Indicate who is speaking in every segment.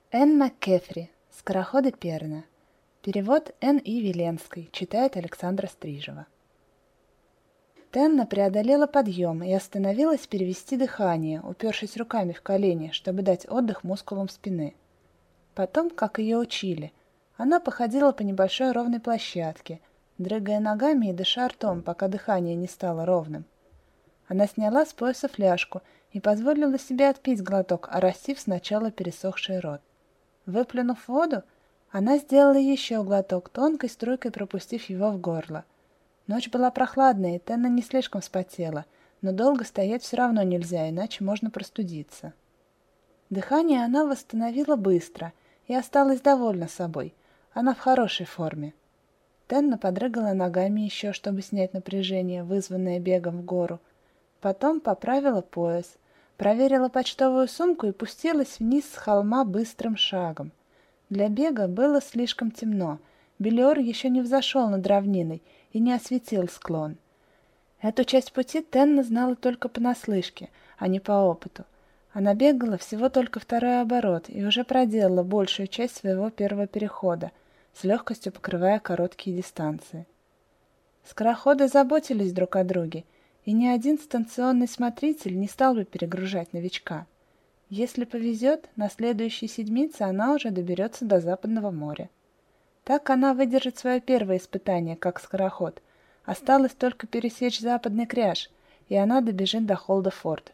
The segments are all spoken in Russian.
Speaker 1: Энн МакКефри. Скороходы Перна. Перевод Н. И. Веленской. Читает Александра Стрижева. Тенна преодолела подъем и остановилась перевести дыхание, упершись руками в колени, чтобы дать отдых мускулам спины. Потом, как ее учили, она походила по небольшой ровной площадке, дрыгая ногами и дыша ртом, пока дыхание не стало ровным. Она сняла с пояса фляжку и позволила себе отпить глоток, оросив сначала пересохший рот. Выплюнув воду, она сделала еще глоток, тонкой струйкой пропустив его в горло. Ночь была прохладная, и Тенна не слишком вспотела, но долго стоять все равно нельзя, иначе можно простудиться. Дыхание она восстановила быстро и осталась довольна собой. Она в хорошей форме. Тенна подрыгала ногами еще, чтобы снять напряжение, вызванное бегом в гору. Потом поправила пояс, проверила почтовую сумку и пустилась вниз с холма быстрым шагом. Для бега было слишком темно. Белиор еще не взошел над равниной и не осветил склон. Эту часть пути Тенна знала только понаслышке, а не по опыту. Она бегала всего только второй оборот и уже проделала большую часть своего первого перехода, с легкостью покрывая короткие дистанции. Скороходы заботились друг о друге, и ни один станционный смотритель не стал бы перегружать новичка. Если повезет, на следующей седмице она уже доберется до Западного моря. Так она выдержит свое первое испытание, как скороход. Осталось только пересечь Западный кряж, и она добежит до Холда-Форд.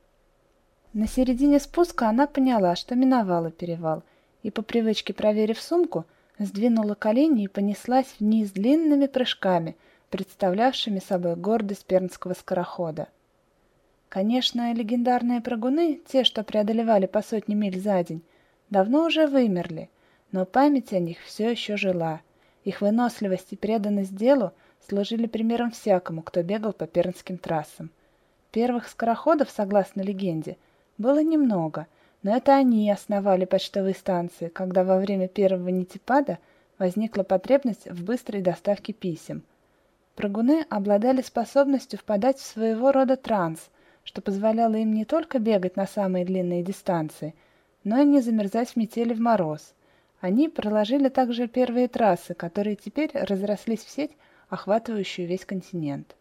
Speaker 1: На середине спуска она поняла, что миновала перевал, и, по привычке проверив сумку, сдвинула колени и понеслась вниз длинными прыжками, представлявшими собой гордость пернского скорохода. Конечно, легендарные прыгуны, те, что преодолевали по сотне миль за день, давно уже вымерли, но память о них все еще жила. Их выносливость и преданность делу служили примером всякому, кто бегал по пернским трассам. Первых скороходов, согласно легенде, было немного, но это они основали почтовые станции, когда во время первого нитипада возникла потребность в быстрой доставке писем. Прыгуны обладали способностью впадать в своего рода транс, что позволяло им не только бегать на самые длинные дистанции, но и не замерзать в метели в мороз. Они проложили также первые трассы, которые теперь разрослись в сеть, охватывающую весь континент.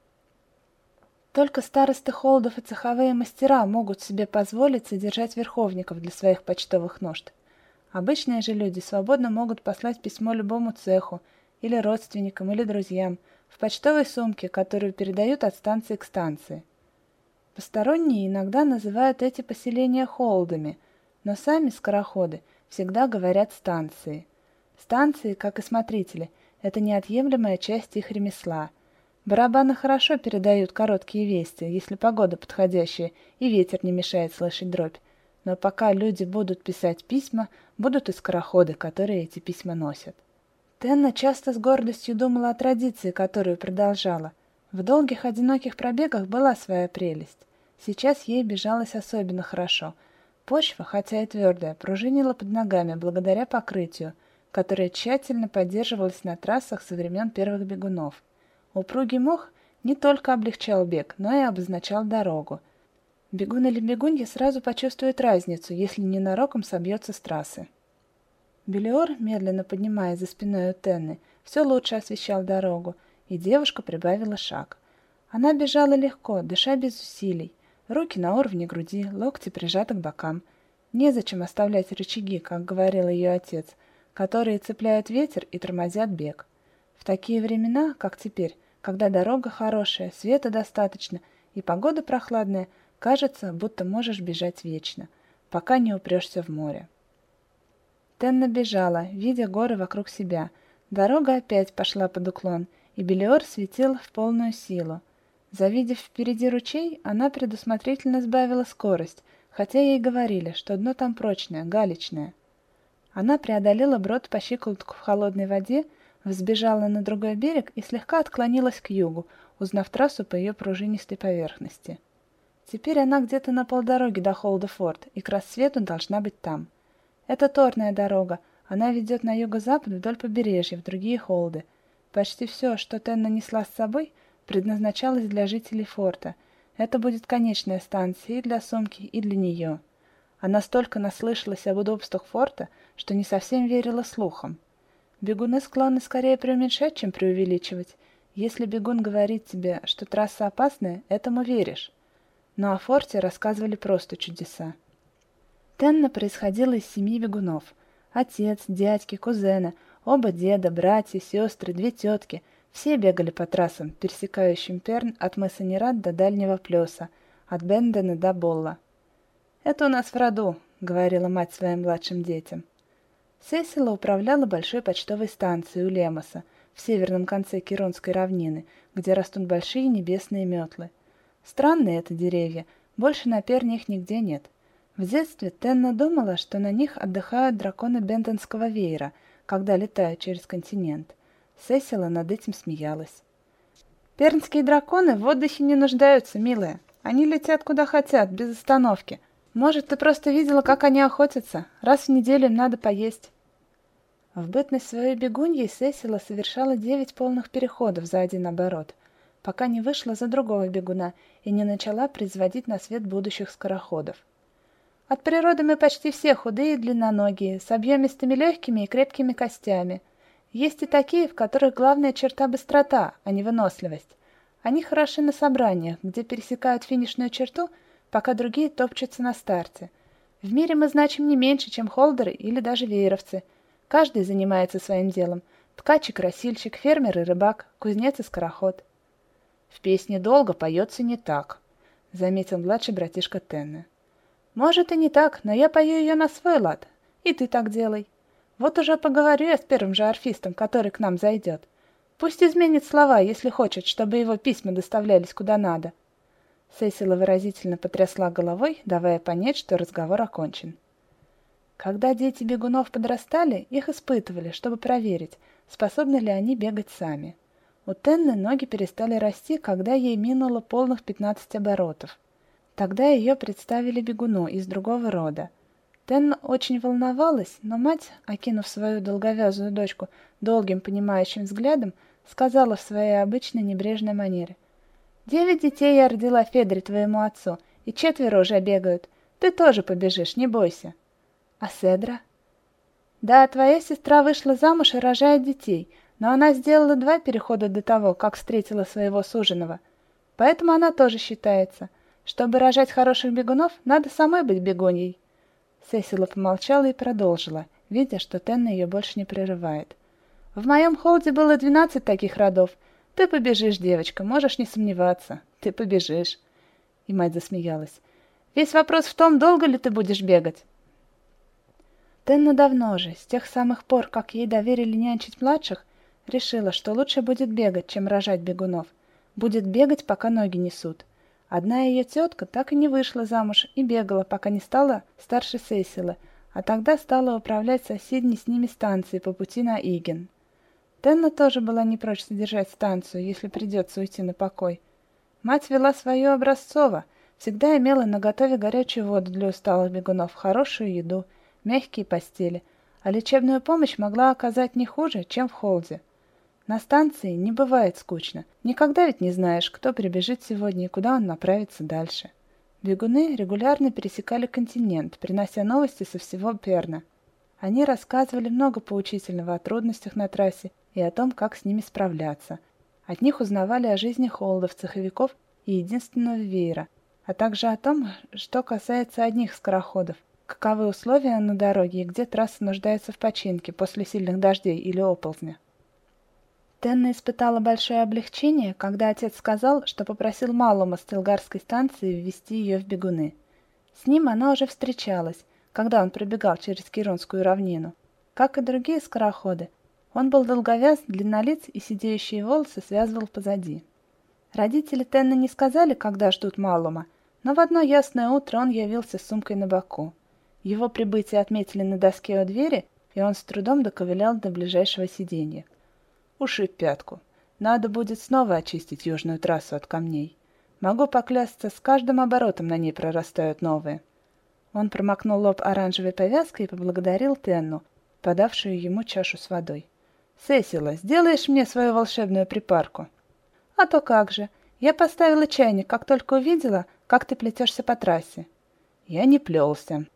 Speaker 1: Только старосты холдов и цеховые мастера могут себе позволить содержать верховников для своих почтовых нужд. Обычные же люди свободно могут послать письмо любому цеху, или родственникам, или друзьям, в почтовой сумке, которую передают от станции к станции. Посторонние иногда называют эти поселения холдами, но сами скороходы всегда говорят станции. Станции, как и смотрители, это неотъемлемая часть их ремесла. Барабаны хорошо передают короткие вести, если погода подходящая и ветер не мешает слышать дробь. Но пока люди будут писать письма, будут и скороходы, которые эти письма носят. Тенна часто с гордостью думала о традиции, которую продолжала. В долгих одиноких пробегах была своя прелесть. Сейчас ей бежалось особенно хорошо. Почва, хотя и твердая, пружинила под ногами благодаря покрытию, которое тщательно поддерживалось на трассах со времен первых бегунов. Упругий мох не только облегчал бег, но и обозначал дорогу. Бегун или бегунья сразу почувствует разницу, если ненароком собьется с трассы. Белиор, медленно поднимаясь за спиной у Тенны, все лучше освещал дорогу, и девушка прибавила шаг. Она бежала легко, дыша без усилий, руки на уровне груди, локти прижаты к бокам. Незачем оставлять рычаги, как говорил ее отец, которые цепляют ветер и тормозят бег. В такие времена, как теперь, когда дорога хорошая, света достаточно и погода прохладная, кажется, будто можешь бежать вечно, пока не упрешься в море. Тенна бежала, видя горы вокруг себя. Дорога опять пошла под уклон, и Белиор светил в полную силу. Завидев впереди ручей, она предусмотрительно сбавила скорость, хотя ей говорили, что дно там прочное, галечное. Она преодолела брод по щиколотку в холодной воде, взбежала на другой берег и слегка отклонилась к югу, узнав трассу по ее пружинистой поверхности. Теперь она где-то на полдороги до Холда-Форд, и к рассвету должна быть там. Это торная дорога, она ведет на юго-запад вдоль побережья, в другие холды. Почти все, что Тенна несла с собой, предназначалось для жителей форта. Это будет конечная станция и для сумки, и для нее. Она столько наслышалась об удобствах форта, что не совсем верила слухам. Бегуны склонны скорее преуменьшать, чем преувеличивать. Если бегун говорит тебе, что трасса опасная, этому веришь. Но о форте рассказывали просто чудеса. Тенна происходила из семьи бегунов. Отец, дядьки, кузены, оба деда, братья, сестры, 2 тетки – все бегали по трассам, пересекающим Перн от мыса Нерат до Дальнего Плеса, от Бендена до Болла. «Это у нас в роду», — говорила мать своим младшим детям. Сесила управляла большой почтовой станцией у Лемоса, в северном конце Киронской равнины, где растут большие небесные метлы. Странные это деревья, больше на Перне их нигде нет. В детстве Тенна думала, что на них отдыхают драконы Бенденского веера, когда летают через континент. Сесила над этим смеялась. «Пернские драконы в отдыхе не нуждаются, милая. Они летят куда хотят, без остановки. Может, ты просто видела, как они охотятся? Раз в неделю им надо поесть». В бытность своей бегуньей Сесила совершала 9 полных переходов за один оборот, пока не вышла за другого бегуна и не начала производить на свет будущих скороходов. От природы мы почти все худые и длинноногие, с объемистыми легкими и крепкими костями. Есть и такие, в которых главная черта – быстрота, а не выносливость. Они хороши на собраниях, где пересекают финишную черту, пока другие топчутся на старте. В мире мы значим не меньше, чем холдеры или даже вееровцы. Каждый занимается своим делом – ткач и красильщик, фермер и рыбак, кузнец и скороход. «В песне долго поется не так», – заметил младший братишка Тенны. «Может и не так, но я пою ее на свой лад. И ты так делай. Вот уже поговорю я с первым же арфистом, который к нам зайдет. Пусть изменит слова, если хочет, чтобы его письма доставлялись куда надо». Сесила выразительно потрясла головой, давая понять, что разговор окончен. Когда дети бегунов подрастали, их испытывали, чтобы проверить, способны ли они бегать сами. У Тенны ноги перестали расти, когда ей минуло полных 15 оборотов. Тогда ее представили бегуну из другого рода. Тенна очень волновалась, но мать, окинув свою долговязую дочку долгим понимающим взглядом, сказала в своей обычной небрежной манере: «9 детей я родила Федре, твоему отцу, и 4 уже бегают. Ты тоже побежишь, не бойся». «А Седра?» «Да, твоя сестра вышла замуж и рожает детей, но она сделала 2 перехода до того, как встретила своего суженого. Поэтому она тоже считается. Чтобы рожать хороших бегунов, надо самой быть бегуньей». Сесила помолчала и продолжила, видя, что Тенна ее больше не прерывает. «В моем холде было 12 таких родов. Ты побежишь, девочка, можешь не сомневаться. Ты побежишь». И мать засмеялась. «Весь вопрос в том, долго ли ты будешь бегать». Тенна давно же, с тех самых пор, как ей доверили нянчить младших, решила, что лучше будет бегать, чем рожать бегунов. Будет бегать, пока ноги несут. Одна ее тетка так и не вышла замуж и бегала, пока не стала старше Сесилы, а тогда стала управлять соседней с ними станцией по пути на Иген. Тенна тоже была не прочь содержать станцию, если придется уйти на покой. Мать вела свою образцово, всегда имела наготове горячую воду для усталых бегунов, хорошую еду, мягкие постели, а лечебную помощь могла оказать не хуже, чем в холде. На станции не бывает скучно. Никогда ведь не знаешь, кто прибежит сегодня и куда он направится дальше. Бегуны регулярно пересекали континент, принося новости со всего Перна. Они рассказывали много поучительного о трудностях на трассе и о том, как с ними справляться. От них узнавали о жизни холдов, цеховиков и единственного веера, а также о том, что касается одних скороходов, каковы условия на дороге и где трасса нуждается в починке после сильных дождей или оползня. Тенна испытала большое облегчение, когда отец сказал, что попросил Малума с Телгарской станции ввести ее в бегуны. С ним она уже встречалась, когда он пробегал через Киронскую равнину. Как и другие скороходы, он был долговяз, длиннолиц и сидеющие волосы связывал позади. Родители Тенны не сказали, когда ждут Малума, но в одно ясное утро он явился с сумкой на боку. Его прибытие отметили на доске у двери, и он с трудом доковылял до ближайшего сиденья. «Ушиб пятку. Надо будет снова очистить южную трассу от камней. Могу поклясться, с каждым оборотом на ней прорастают новые». Он промокнул лоб оранжевой повязкой и поблагодарил Тенну, подавшую ему чашу с водой. «Сесила, сделаешь мне свою волшебную припарку?» «А то как же. Я поставила чайник, как только увидела, как ты плетешься по трассе». «Я не плелся».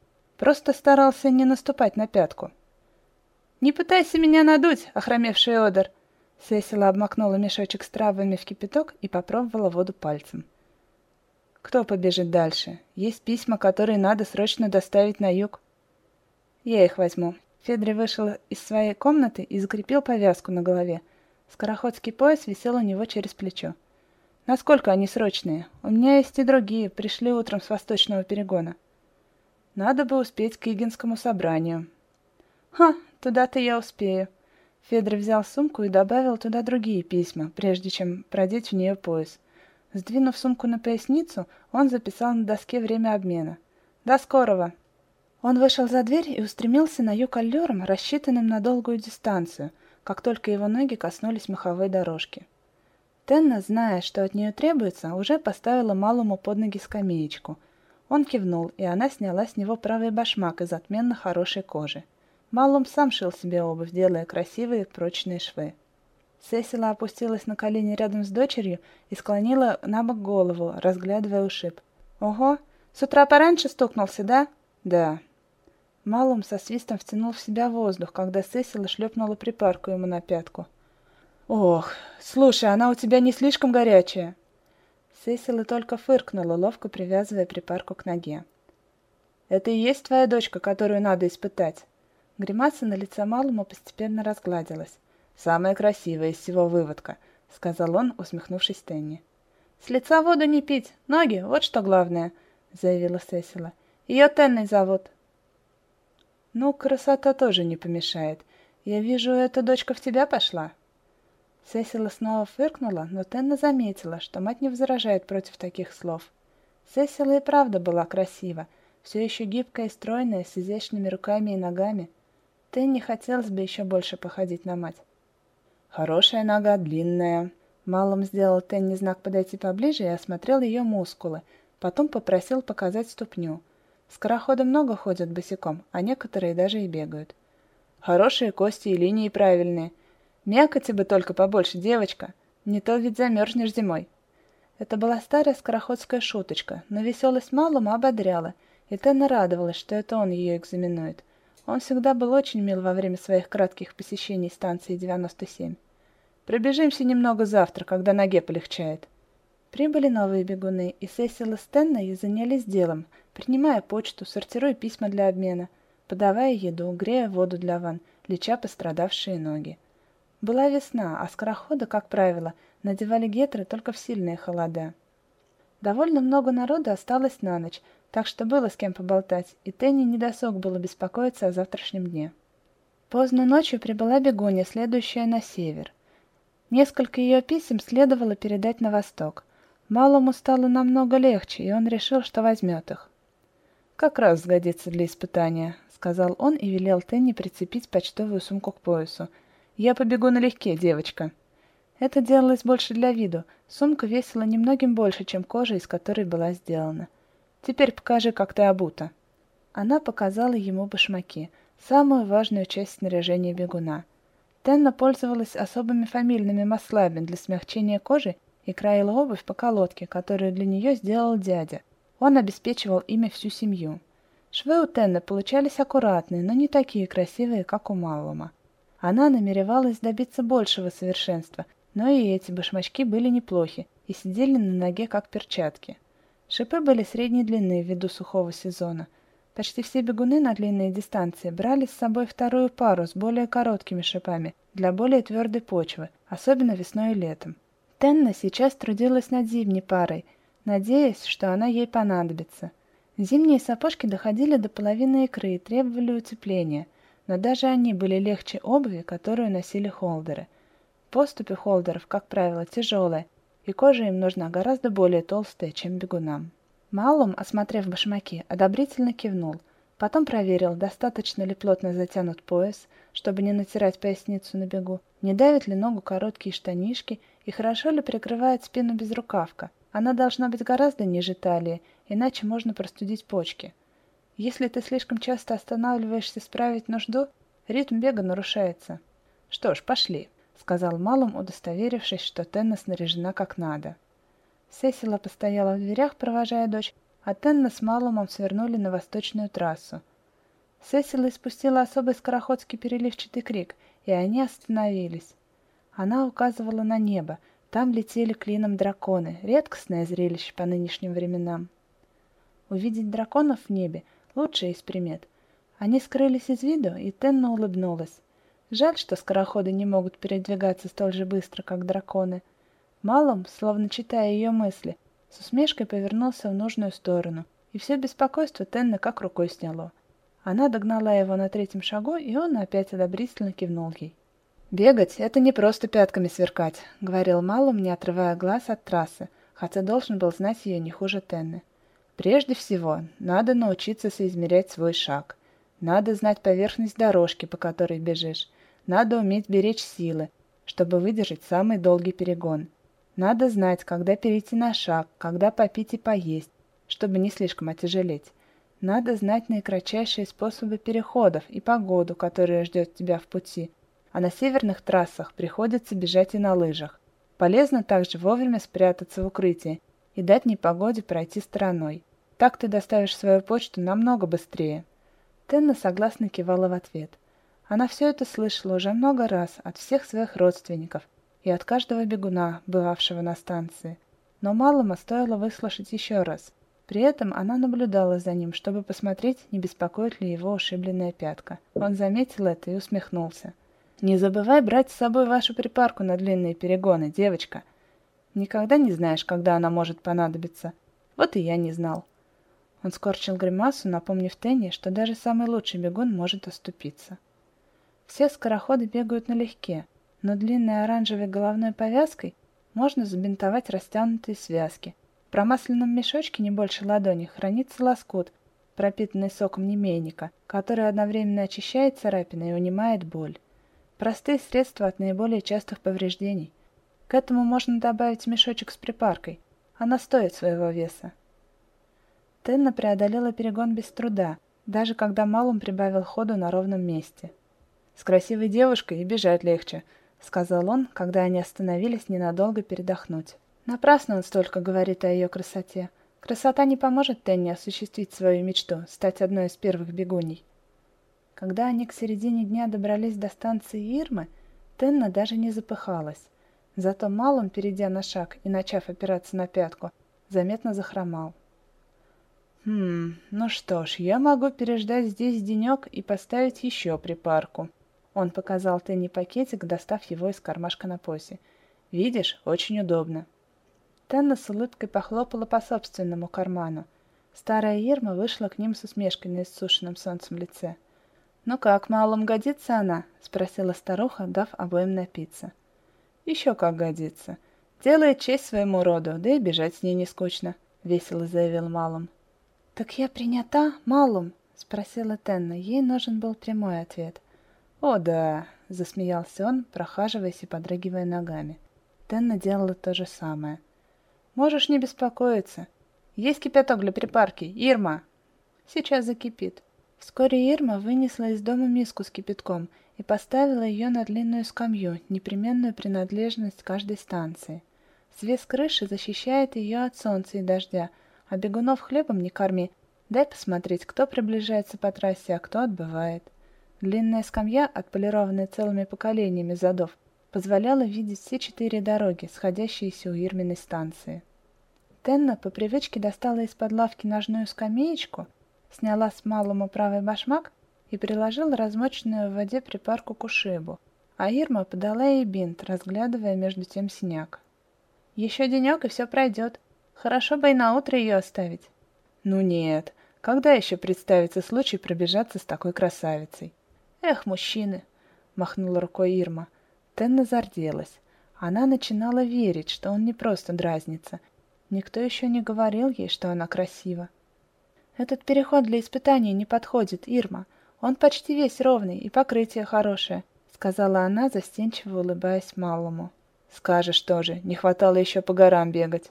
Speaker 1: Просто старался не наступать на пятку. «Не пытайся меня надуть, охромевший одер!» Сесила обмакнула мешочек с травами в кипяток и попробовала воду пальцем. «Кто побежит дальше? Есть письма, которые надо срочно доставить на юг». «Я их возьму». Федри вышел из своей комнаты и закрепил повязку на голове. Скороходский пояс висел у него через плечо. «Насколько они срочные? У меня есть и другие, пришли утром с восточного перегона». «Надо бы успеть к Игинскому собранию». «Ха, туда-то я успею». Федор взял сумку и добавил туда другие письма, прежде чем продеть в нее пояс. Сдвинув сумку на поясницу, он записал на доске время обмена. «До скорого!» Он вышел за дверь и устремился на юг аллюром, рассчитанным на долгую дистанцию, как только его ноги коснулись меховой дорожки. Тенна, зная, что от нее требуется, уже поставила Малому под ноги скамеечку. Он кивнул, и она сняла с него правый башмак из отменно хорошей кожи. Малум сам шил себе обувь, делая красивые прочные швы. Сесила опустилась на колени рядом с дочерью и склонила на бок голову, разглядывая ушиб. «Ого, с утра пораньше стукнулся, да?» «Да». Малум со свистом втянул в себя воздух, когда Сесила шлепнула припарку ему на пятку. «Ох, слушай, она у тебя не слишком горячая?» Сесила только фыркнула, ловко привязывая припарку к ноге. «Это и есть твоя дочка, которую надо испытать?» Гримаса на лице Малума постепенно разгладилась. «Самая красивая из всего выводка», — сказал он, усмехнувшись Тенни. «С лица воду не пить, ноги, вот что главное», — заявила Сесила. «Ее Тенной зовут». «Ну, красота тоже не помешает. Я вижу, эта дочка в тебя пошла». Сесила снова фыркнула, но Тенна заметила, что мать не возражает против таких слов. Сесила и правда была красива, все еще гибкая и стройная, с изящными руками и ногами. Тенни хотелось бы еще больше походить на мать. «Хорошая нога, длинная». Малум сделал Тенни знак подойти поближе и осмотрел ее мускулы, потом попросил показать ступню. Скороходы много ходят босиком, а некоторые даже и бегают. «Хорошие кости и линии правильные. Мякоти бы только побольше, девочка. Не то ведь замерзнешь зимой». Это была старая скороходская шуточка, но веселость Малума ободряла, и Тенна радовалась, что это он ее экзаменует. Он всегда был очень мил во время своих кратких посещений станции 97. «Пробежимся немного завтра, когда ноге полегчает». Прибыли новые бегуны, и Сесила с Тенной занялись делом, принимая почту, сортируя письма для обмена, подавая еду, грея воду для ванн, леча пострадавшие ноги. Была весна, а скороходы, как правило, надевали гетры только в сильные холода. Довольно много народа осталось на ночь, так что было с кем поболтать, и Тенни недосуг было беспокоиться о завтрашнем дне. Поздно ночью прибыла бегунья, следующая на север. Несколько ее писем следовало передать на восток. Малому стало намного легче, и он решил, что возьмет их. «Как раз сгодится для испытания», — сказал он и велел Тенни прицепить почтовую сумку к поясу. «Я побегу налегке, девочка». Это делалось больше для виду. Сумка весила немногим больше, чем кожа, из которой была сделана. «Теперь покажи, как ты обута». Она показала ему башмаки, самую важную часть снаряжения бегуна. Тенна пользовалась особыми фамильными маслами для смягчения кожи и краила обувь по колодке, которую для нее сделал дядя. Он обеспечивал ими всю семью. Швы у Тенны получались аккуратные, но не такие красивые, как у Маллума. Она намеревалась добиться большего совершенства, но и эти башмачки были неплохи и сидели на ноге, как перчатки. Шипы были средней длины ввиду сухого сезона. Почти все бегуны на длинные дистанции брали с собой вторую пару с более короткими шипами для более твердой почвы, особенно весной и летом. Тенна сейчас трудилась над зимней парой, надеясь, что она ей понадобится. Зимние сапожки доходили до половины икры и требовали утепления, но даже они были легче обуви, которую носили холдеры. Поступь у холдеров, как правило, тяжелая, и кожа им нужна гораздо более толстая, чем бегунам. Малум, осмотрев башмаки, одобрительно кивнул, потом проверил, достаточно ли плотно затянут пояс, чтобы не натирать поясницу на бегу, не давят ли ногу короткие штанишки и хорошо ли прикрывает спину безрукавка. Она должна быть гораздо ниже талии, иначе можно простудить почки. Если ты слишком часто останавливаешься справить нужду, ритм бега нарушается. «Что ж, пошли», — сказал Малум, удостоверившись, что Тенна снаряжена как надо. Сесила постояла в дверях, провожая дочь, а Тенна с Малумом свернули на восточную трассу. Сесила испустила особый скороходский переливчатый крик, и они остановились. Она указывала на небо. Там летели клином драконы, редкостное зрелище по нынешним временам. Увидеть драконов в небе – лучшая из примет. Они скрылись из виду, и Тенна улыбнулась. Жаль, что скороходы не могут передвигаться столь же быстро, как драконы. Малум, словно читая ее мысли, с усмешкой повернулся в нужную сторону, и все беспокойство Тенны как рукой сняло. Она догнала его на третьем шагу, и он опять одобрительно кивнул ей. «Бегать — это не просто пятками сверкать», — говорил Малум, не отрывая глаз от трассы, хотя должен был знать ее не хуже Тенны. «Прежде всего, надо научиться соизмерять свой шаг. Надо знать поверхность дорожки, по которой бежишь. Надо уметь беречь силы, чтобы выдержать самый долгий перегон. Надо знать, когда перейти на шаг, когда попить и поесть, чтобы не слишком отяжелеть. Надо знать наикратчайшие способы переходов и погоду, которая ждет тебя в пути. А на северных трассах приходится бежать и на лыжах. Полезно также вовремя спрятаться в укрытии и дать непогоде пройти стороной. Так ты доставишь свою почту намного быстрее». Тенна согласно кивала в ответ. Она все это слышала уже много раз от всех своих родственников и от каждого бегуна, бывавшего на станции. Но Малума стоило выслушать еще раз. При этом она наблюдала за ним, чтобы посмотреть, не беспокоит ли его ушибленная пятка. Он заметил это и усмехнулся. «Не забывай брать с собой вашу припарку на длинные перегоны, девочка. Никогда не знаешь, когда она может понадобиться. Вот и я не знал». Он скорчил гримасу, напомнив Тенне, что даже самый лучший бегун может оступиться. Все скороходы бегают налегке, но длинной оранжевой головной повязкой можно забинтовать растянутые связки. В промасленном мешочке не больше ладони хранится лоскут, пропитанный соком немейника, который одновременно очищает царапины и унимает боль. Простые средства от наиболее частых повреждений. К этому можно добавить мешочек с припаркой. Она стоит своего веса. Тенна преодолела перегон без труда, даже когда Малум прибавил ходу на ровном месте. «С красивой девушкой и бежать легче», — сказал он, когда они остановились ненадолго передохнуть. Напрасно он столько говорит о ее красоте. Красота не поможет Тенне осуществить свою мечту, стать одной из первых бегуней. Когда они к середине дня добрались до станции Ирмы, Тенна даже не запыхалась. Зато Малум, перейдя на шаг и начав опираться на пятку, заметно захромал. Ну что ж, я могу переждать здесь денек и поставить еще припарку». Он показал Тенне пакетик, достав его из кармашка на поясе. «Видишь, очень удобно». Тенна с улыбкой похлопала по собственному карману. Старая Ирма вышла к ним с усмешкой на иссушенном солнцем лице. «Ну как, Малум, годится она?» — спросила старуха, дав обоим напиться. «Еще как годится. Делает честь своему роду, да и бежать с ней не скучно», — весело заявил Малум. «Так я принята, Малум?» — спросила Тенна. Ей нужен был прямой ответ. «О, да!» — засмеялся он, прохаживаясь и подрагивая ногами. Тенна делала то же самое. «Можешь не беспокоиться. Есть кипяток для припарки, Ирма!» «Сейчас закипит». Вскоре Ирма вынесла из дома миску с кипятком и поставила ее на длинную скамью, непременную принадлежность каждой станции. Свес крыши защищает ее от солнца и дождя, а бегунов хлебом не корми. Дай посмотреть, кто приближается по трассе, а кто отбывает. Длинная скамья, отполированная целыми поколениями задов, позволяла видеть все 4 дороги, сходящиеся у Ирминой станции. Тенна по привычке достала из-под лавки ножную скамеечку, сняла с Малума правый башмак и приложила размоченную в воде припарку к ушибу, а Ирма подала ей бинт, разглядывая между тем синяк. «Еще денек, и все пройдет. Хорошо бы и на утро ее оставить». «Ну нет, когда еще представится случай пробежаться с такой красавицей?» «Эх, мужчины!» — махнула рукой Ирма. Тенна зарделась. Она начинала верить, что он не просто дразнится. Никто еще не говорил ей, что она красива. «Этот переход для испытаний не подходит, Ирма. Он почти весь ровный, и покрытие хорошее», — сказала она, застенчиво улыбаясь Малому. «Скажешь тоже, не хватало еще по горам бегать».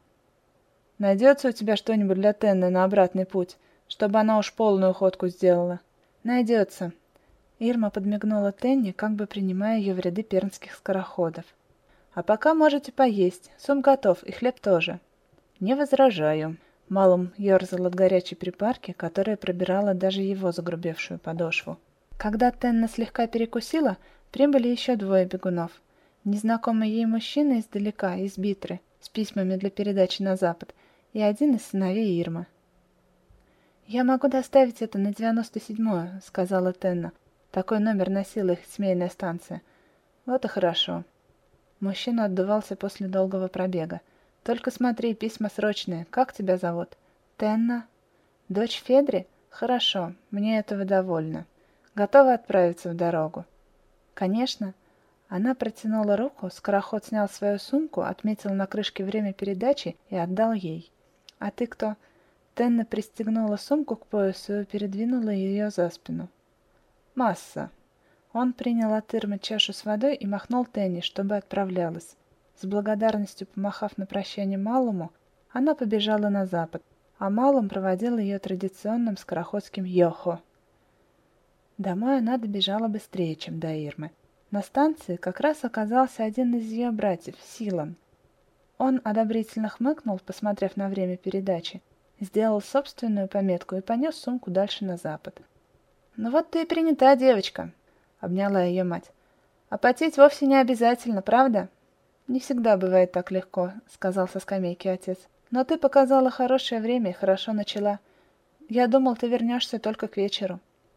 Speaker 1: «Найдется у тебя что-нибудь для Тенны на обратный путь, чтобы она уж полную ходку сделала?» «Найдется». Ирма подмигнула Тенне, как бы принимая ее в ряды пермских скороходов. «А пока можете поесть. Сум готов, и хлеб тоже». «Не возражаю». Малум ерзал от горячей припарки, которая пробирала даже его загрубевшую подошву. Когда Тенна слегка перекусила, прибыли еще двое бегунов. Незнакомый ей мужчина издалека, из Битры, с письмами для передачи на запад, и один из сыновей Ирмы. «Я могу доставить это на 97-ю», — сказала Тенна. Такой номер носила их семейная станция. «Вот и хорошо». Мужчина отдувался после долгого пробега. «Только смотри, письма срочные. Как тебя зовут?» «Тенна». «Дочь Федри? Хорошо, мне этого довольно. Готова отправиться в дорогу?» «Конечно». Она протянула руку, скороход снял свою сумку, отметил на крышке время передачи и отдал ей. «А ты кто?» Тенна пристегнула сумку к поясу и передвинула ее за спину. «Масса». Он принял от Ирмы чашу с водой и махнул Тенне, чтобы отправлялась. С благодарностью помахав на прощание Малому, она побежала на запад, а Малум проводил ее традиционным скороходским «йохо». Домой она добежала быстрее, чем до Ирмы. На станции как раз оказался один из ее братьев, Силан. Он одобрительно хмыкнул, посмотрев на время передачи, сделал собственную пометку и понес сумку дальше на запад. «Ну вот ты и принята, девочка», — обняла ее мать. «А потеть вовсе не обязательно, правда?» «Не всегда бывает так легко», — сказал со скамейки отец. «Но ты показала хорошее время и хорошо начала. Я думал, ты вернешься только к вечеру».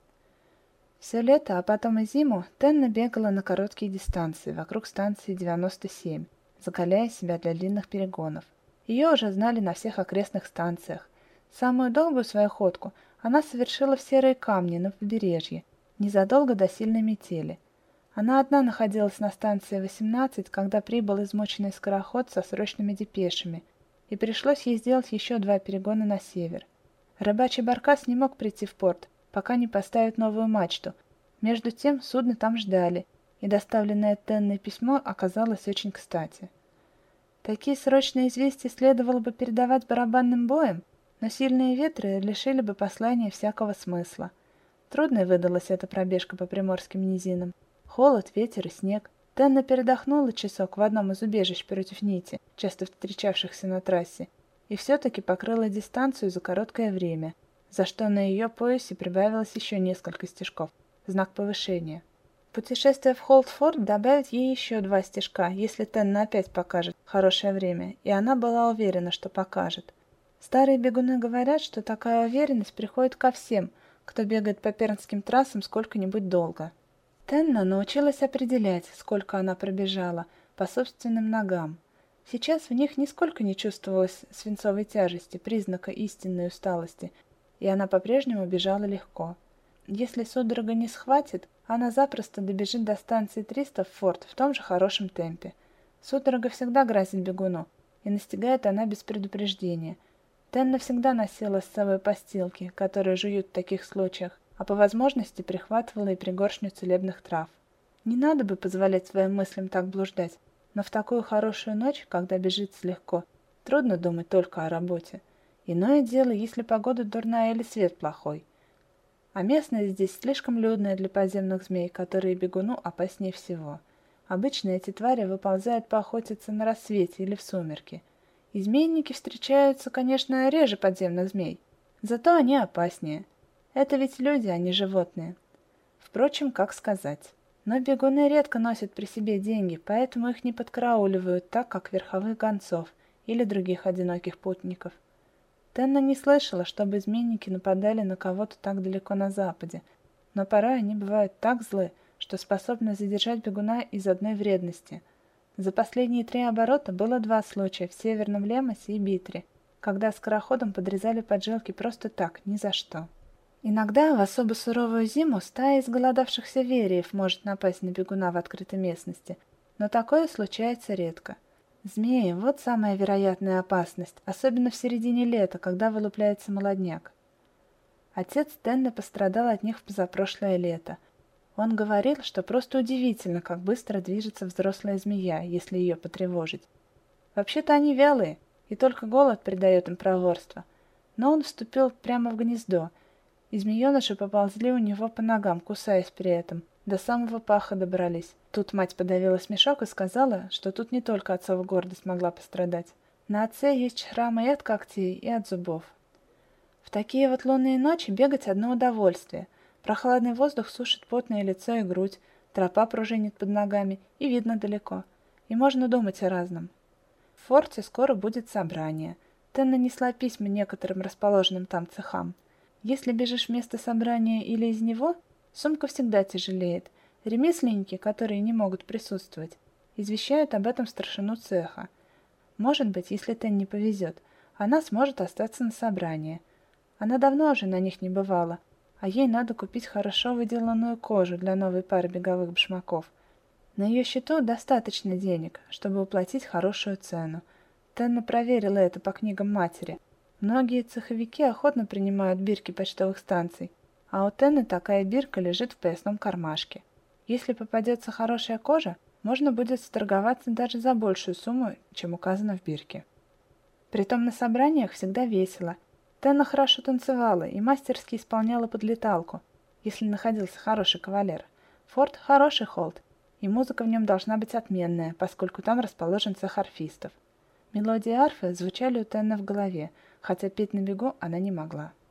Speaker 1: Все лето, а потом и зиму, Тенна бегала на короткие дистанции вокруг станции 97, закаляя себя для длинных перегонов. Ее уже знали на всех окрестных станциях. Самую долгую свою ходку она совершила в Серые Камни на побережье, незадолго до сильной метели. Она одна находилась на станции 18, когда прибыл измученный скороход со срочными депешами, и пришлось ей сделать еще 2 перегона на север. Рыбачий баркас не мог прийти в порт, пока не поставят новую мачту. Между тем судно там ждали, и доставленное Тенной письмо оказалось очень кстати. Такие срочные известия следовало бы передавать барабанным боем, но сильные ветры лишили бы послания всякого смысла. Трудной выдалась эта пробежка по приморским низинам. Холод, ветер и снег. Тенна передохнула часок в одном из убежищ против нити, часто встречавшихся на трассе, и все-таки покрыла дистанцию за короткое время, за что на ее поясе прибавилось еще несколько стежков, знак повышения. Путешествие в Холдфорд добавит ей еще 2 стежка, если Тенна опять покажет хорошее время, и она была уверена, что покажет. Старые бегуны говорят, что такая уверенность приходит ко всем, кто бегает по пермским трассам сколько-нибудь долго. Тенна научилась определять, сколько она пробежала, по собственным ногам. Сейчас в них нисколько не чувствовалось свинцовой тяжести, признака истинной усталости, и она по-прежнему бежала легко. Если судорога не схватит, она запросто добежит до станции 300 в форт в том же хорошем темпе. Судорога всегда грозит бегуну, и настигает она без предупреждения. Тенна всегда носила с собой постилки, которые жуют в таких случаях, а по возможности прихватывала и пригоршню целебных трав. Не надо бы позволять своим мыслям так блуждать, но в такую хорошую ночь, когда бежится легко, трудно думать только о работе. Иное дело, если погода дурная или свет плохой. А местность здесь слишком людная для подземных змей, которые бегуну опаснее всего. Обычно эти твари выползают поохотиться на рассвете или в сумерки. Изменники встречаются, конечно, реже подземных змей, зато они опаснее. Это ведь люди, а не животные. Впрочем, как сказать. Но бегуны редко носят при себе деньги, поэтому их не подкарауливают так, как верховых гонцов или других одиноких путников. Тенна не слышала, чтобы изменники нападали на кого-то так далеко на западе, но порой они бывают так злы, что способны задержать бегуна из одной вредности. За последние 3 оборота было 2 случая в Северном Лемосе и Битре, когда скороходом подрезали поджилки просто так, ни за что. Иногда в особо суровую зиму стая изголодавшихся вериев может напасть на бегуна в открытой местности, но такое случается редко. Змеи – вот самая вероятная опасность, особенно в середине лета, когда вылупляется молодняк. Отец Тенны пострадал от них в позапрошлое лето. Он говорил, что просто удивительно, как быстро движется взрослая змея, если ее потревожить. Вообще-то они вялые, и только голод придает им проворство. Но он вступил прямо в гнездо, и змееныши поползли у него по ногам, кусаясь при этом. До самого паха добрались. Тут мать подавила смешок и сказала, что тут не только отцова гордость могла пострадать. На отце есть шрамы и от когтей, и от зубов. В такие вот лунные ночи бегать одно удовольствие. Прохладный воздух сушит потное лицо и грудь, тропа пружинит под ногами, и видно далеко. И можно думать о разном. В форте скоро будет собрание. Тен нанесла письма некоторым расположенным там цехам. Если бежишь вместо собрания или из него, сумка всегда тяжелеет. Ремесленники, которые не могут присутствовать, извещают об этом старшину цеха. Может быть, если Тен не повезет, она сможет остаться на собрании. Она давно уже на них не бывала, а ей надо купить хорошо выделанную кожу для новой пары беговых башмаков. На ее счету достаточно денег, чтобы уплатить хорошую цену. Тенна проверила это по книгам матери. Многие цеховики охотно принимают бирки почтовых станций, а у Тенны такая бирка лежит в поясном кармашке. Если попадется хорошая кожа, можно будет сторговаться даже за большую сумму, чем указано в бирке. Притом на собраниях всегда весело. Тенна хорошо танцевала и мастерски исполняла подлеталку, если находился хороший кавалер. Форт – хороший холд, и музыка в нем должна быть отменная, поскольку там расположен цех арфистов. Мелодии арфы звучали у Тенны в голове, хотя петь на бегу она не могла.